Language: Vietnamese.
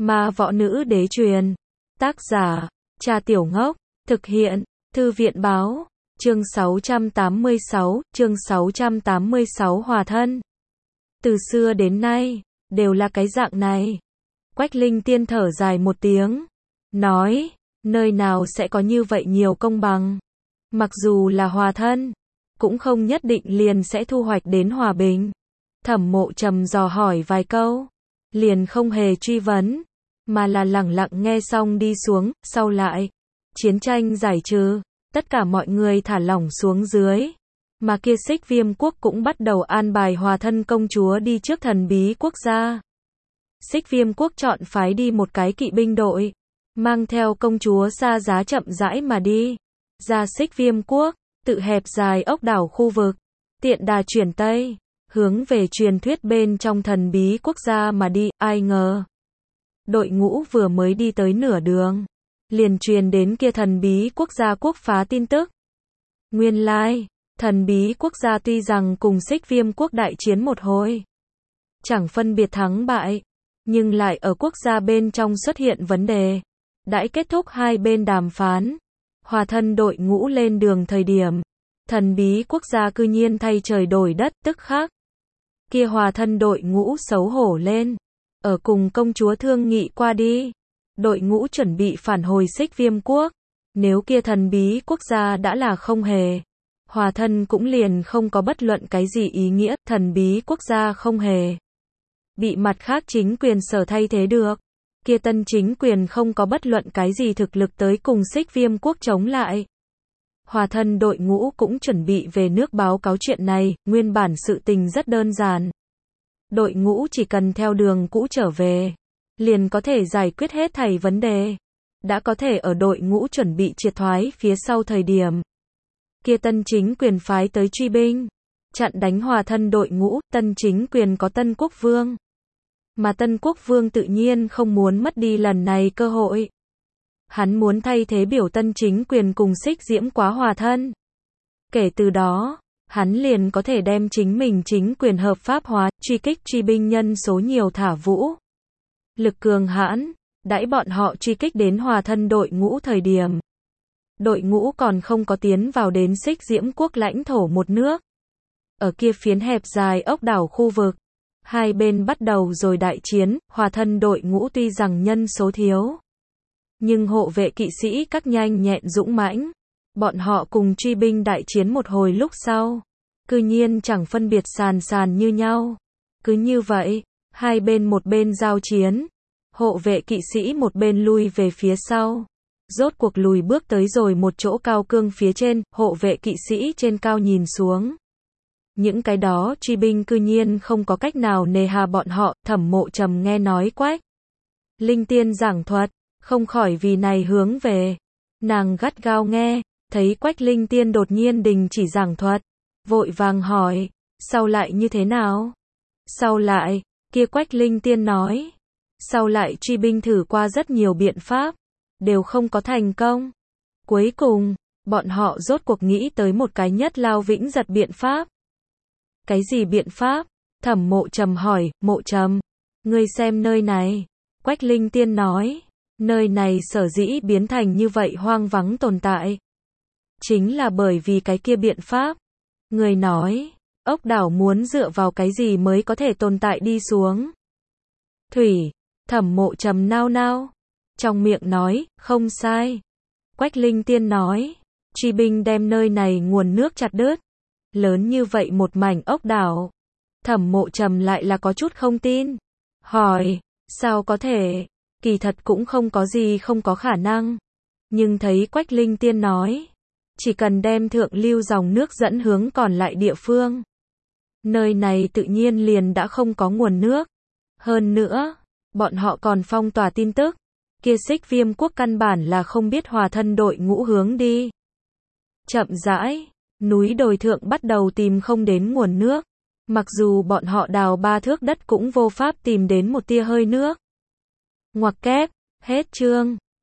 Ma Võ Nữ Đế Truyền. Tác giả, Cha Tiểu Ngốc. Thực hiện, Thư viện Báo. Chương 686, Hòa thân. Từ xưa đến nay, đều là cái dạng này. Quách Linh Tiên thở dài một tiếng. Nói, nơi nào sẽ có như vậy nhiều công bằng. Mặc dù là hòa thân, cũng không nhất định liền sẽ thu hoạch đến hòa bình. Thẩm Mộ Trầm dò hỏi vài câu, liền không hề truy vấn, mà là lẳng lặng nghe xong đi xuống, sau lại. Chiến tranh giải trừ, tất cả mọi người thả lỏng xuống dưới. Mà kia Xích Viêm quốc cũng bắt đầu an bài hòa thân công chúa đi trước thần bí quốc gia. Xích Viêm quốc chọn phái đi một cái kỵ binh đội, mang theo công chúa xa giá chậm rãi mà đi. Ra Xích Viêm quốc, tự hẹp dài ốc đảo khu vực, tiện đà chuyển Tây, hướng về truyền thuyết bên trong thần bí quốc gia mà đi, ai ngờ. Đội ngũ vừa mới đi tới nửa đường, liền truyền đến kia thần bí quốc gia quốc phá tin tức. Nguyên lai, thần bí quốc gia tuy rằng cùng Xích Viêm quốc đại chiến một hồi, chẳng phân biệt thắng bại, nhưng lại ở quốc gia bên trong xuất hiện vấn đề. Đãi kết thúc hai bên đàm phán, hòa thân đội ngũ lên đường thời điểm, thần bí quốc gia cư nhiên thay trời đổi đất, tức khắc. Kia hòa thân đội ngũ xấu hổ lên, ở cùng công chúa thương nghị qua đi. Đội ngũ chuẩn bị phản hồi Xích Viêm quốc. Nếu kia thần bí quốc gia đã là không hề, hòa thân cũng liền không có bất luận cái gì ý nghĩa. Thần bí quốc gia không hề bị mặt khác chính quyền sở thay thế được. Kia tân chính quyền không có bất luận cái gì thực lực tới cùng Xích Viêm quốc chống lại. Hòa thân đội ngũ cũng chuẩn bị về nước báo cáo chuyện này. Nguyên bản sự tình rất đơn giản. Đội ngũ chỉ cần theo đường cũ trở về, liền có thể giải quyết hết thảy vấn đề. Đã có thể ở đội ngũ chuẩn bị triệt thoái phía sau thời điểm, kia tân chính quyền phái tới truy binh, chặn đánh hòa thân đội ngũ. Tân chính quyền có Tân Quốc Vương, mà Tân Quốc Vương tự nhiên không muốn mất đi lần này cơ hội. Hắn muốn thay thế biểu tân chính quyền cùng Xích Diễm Quá hòa thân. Kể từ đó, hắn liền có thể đem chính mình chính quyền hợp pháp hóa, truy kích truy binh nhân số nhiều thả vũ. Lực cường hãn, đãi bọn họ truy kích đến hòa thân đội ngũ thời điểm. Đội ngũ còn không có tiến vào đến Xích Diễm quốc lãnh thổ một nước. Ở kia phiến hẹp dài ốc đảo khu vực, hai bên bắt đầu rồi đại chiến. Hòa thân đội ngũ tuy rằng nhân số thiếu, nhưng hộ vệ kỵ sĩ các nhanh nhẹn dũng mãnh. Bọn họ cùng truy binh đại chiến một hồi lúc sau, cư nhiên chẳng phân biệt sàn như nhau. Cứ như vậy, hai bên một bên giao chiến, hộ vệ kỵ sĩ một bên lui về phía sau. Rốt cuộc lùi bước tới rồi một chỗ cao cương phía trên, hộ vệ kỵ sĩ trên cao nhìn xuống. Những cái đó truy binh cư nhiên không có cách nào nề hà bọn họ. Thẩm Mộ Trầm nghe nói Quách Linh Tiên giảng thuật, không khỏi vì này hướng về. Nàng gắt gao nghe, thấy Quách Linh Tiên đột nhiên đình chỉ giảng thuật, vội vàng hỏi, sau lại như thế nào? Sau lại, kia Quách Linh Tiên nói, sau lại truy binh thử qua rất nhiều biện pháp, đều không có thành công. Cuối cùng, bọn họ rốt cuộc nghĩ tới một cái nhất lao vĩnh giật biện pháp. Cái gì biện pháp? Thẩm Mộ Trầm hỏi. Mộ Trầm, ngươi xem nơi này. Quách Linh Tiên nói, nơi này sở dĩ biến thành như vậy hoang vắng tồn tại, chính là bởi vì cái kia biện pháp. Người nói, ốc đảo muốn dựa vào cái gì mới có thể tồn tại đi xuống? Thủy. Thẩm Mộ Trầm nao nao, trong miệng nói, không sai. Quách Linh Tiên nói, truy binh đem nơi này nguồn nước chặt đứt. Lớn như vậy một mảnh ốc đảo. Thẩm Mộ Trầm lại là có chút không tin. Hỏi, sao có thể? Kỳ thật cũng không có gì không có khả năng. Nhưng thấy Quách Linh Tiên nói, chỉ cần đem thượng lưu dòng nước dẫn hướng còn lại địa phương, nơi này tự nhiên liền đã không có nguồn nước. Hơn nữa, bọn họ còn phong tỏa tin tức, kia Xích Viêm quốc căn bản là không biết hòa thân đội ngũ hướng đi. Chậm rãi, núi đồi thượng bắt đầu tìm không đến nguồn nước. Mặc dù bọn họ đào 3 thước đất cũng vô pháp tìm đến một tia hơi nước. Ngoặc kép, hết chương.